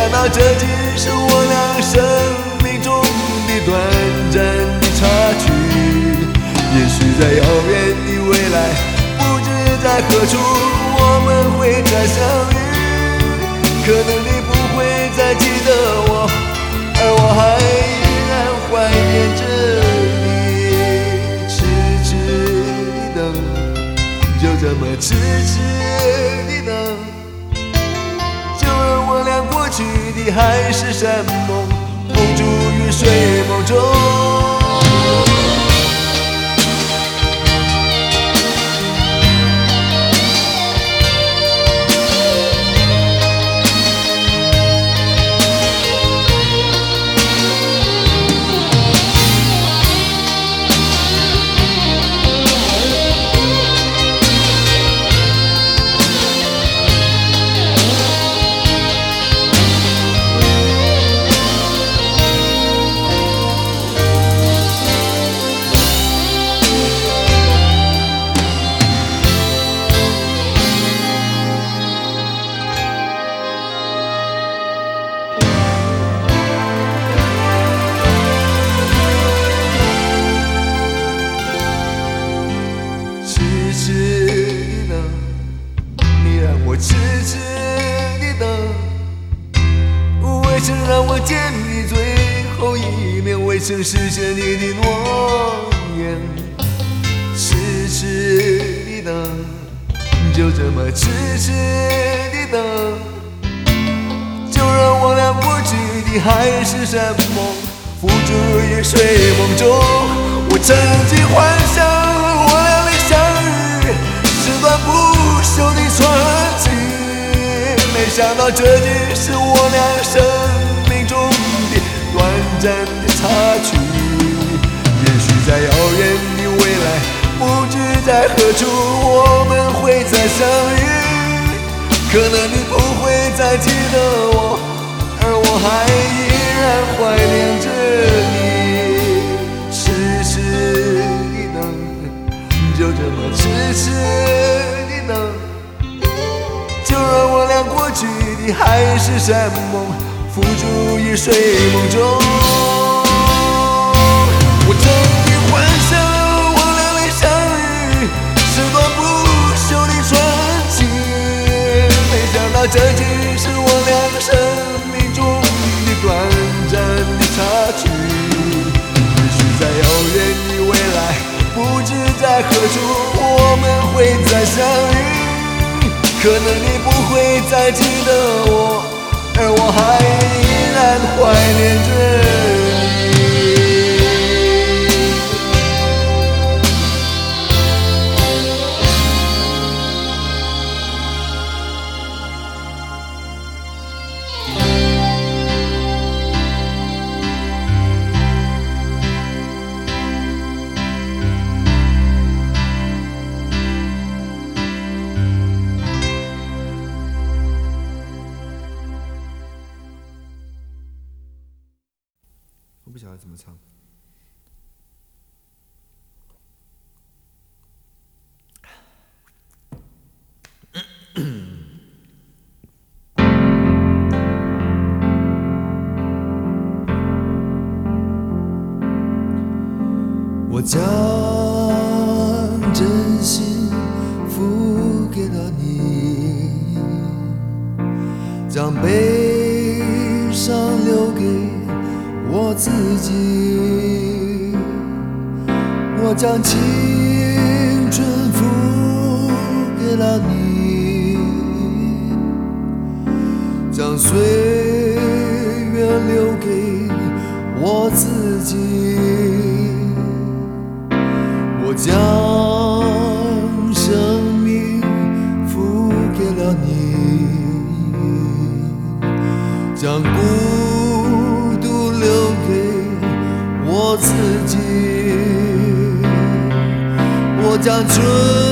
想到这只是我俩生命中的短暂的插曲，也许在遥远的未来，不知在何处我们会再相遇。可能你不会再记得我，而我还依然怀念着你。痴痴的等，就这么痴痴的等，就让我俩过去的海誓山盟付诸于睡梦中。痴痴的等，未曾让我见你最后一面，未曾实现你的诺言。痴痴的等，就这么痴痴的等，就让我俩过去的海誓山盟付诸于睡梦中。我曾经幻想我俩的相遇是段不朽的传奇，没想到这只是我俩生命中的短暂的插曲。也许在遥远的未来，不知在何处我们会再相遇。可能你不会再记得我，而我还依然怀念着你。痴痴的等，就这么痴痴的等，就让我俩过去的海誓山盟付诸于睡梦中。我曾经幻想我俩的相遇是段不朽的传奇，没想到这只是我俩生命中的短暂的插曲。也许在遥远的未来，不知在何处我们会再相遇。可能你不会再记得我，而我还依然怀念着你。 我不晓得怎么唱。 我将真心付给了你，将悲伤留给我自己，我将青春付给了你，将岁月留给我自己，我将生命付给了你，将孤独留给我自己，我将春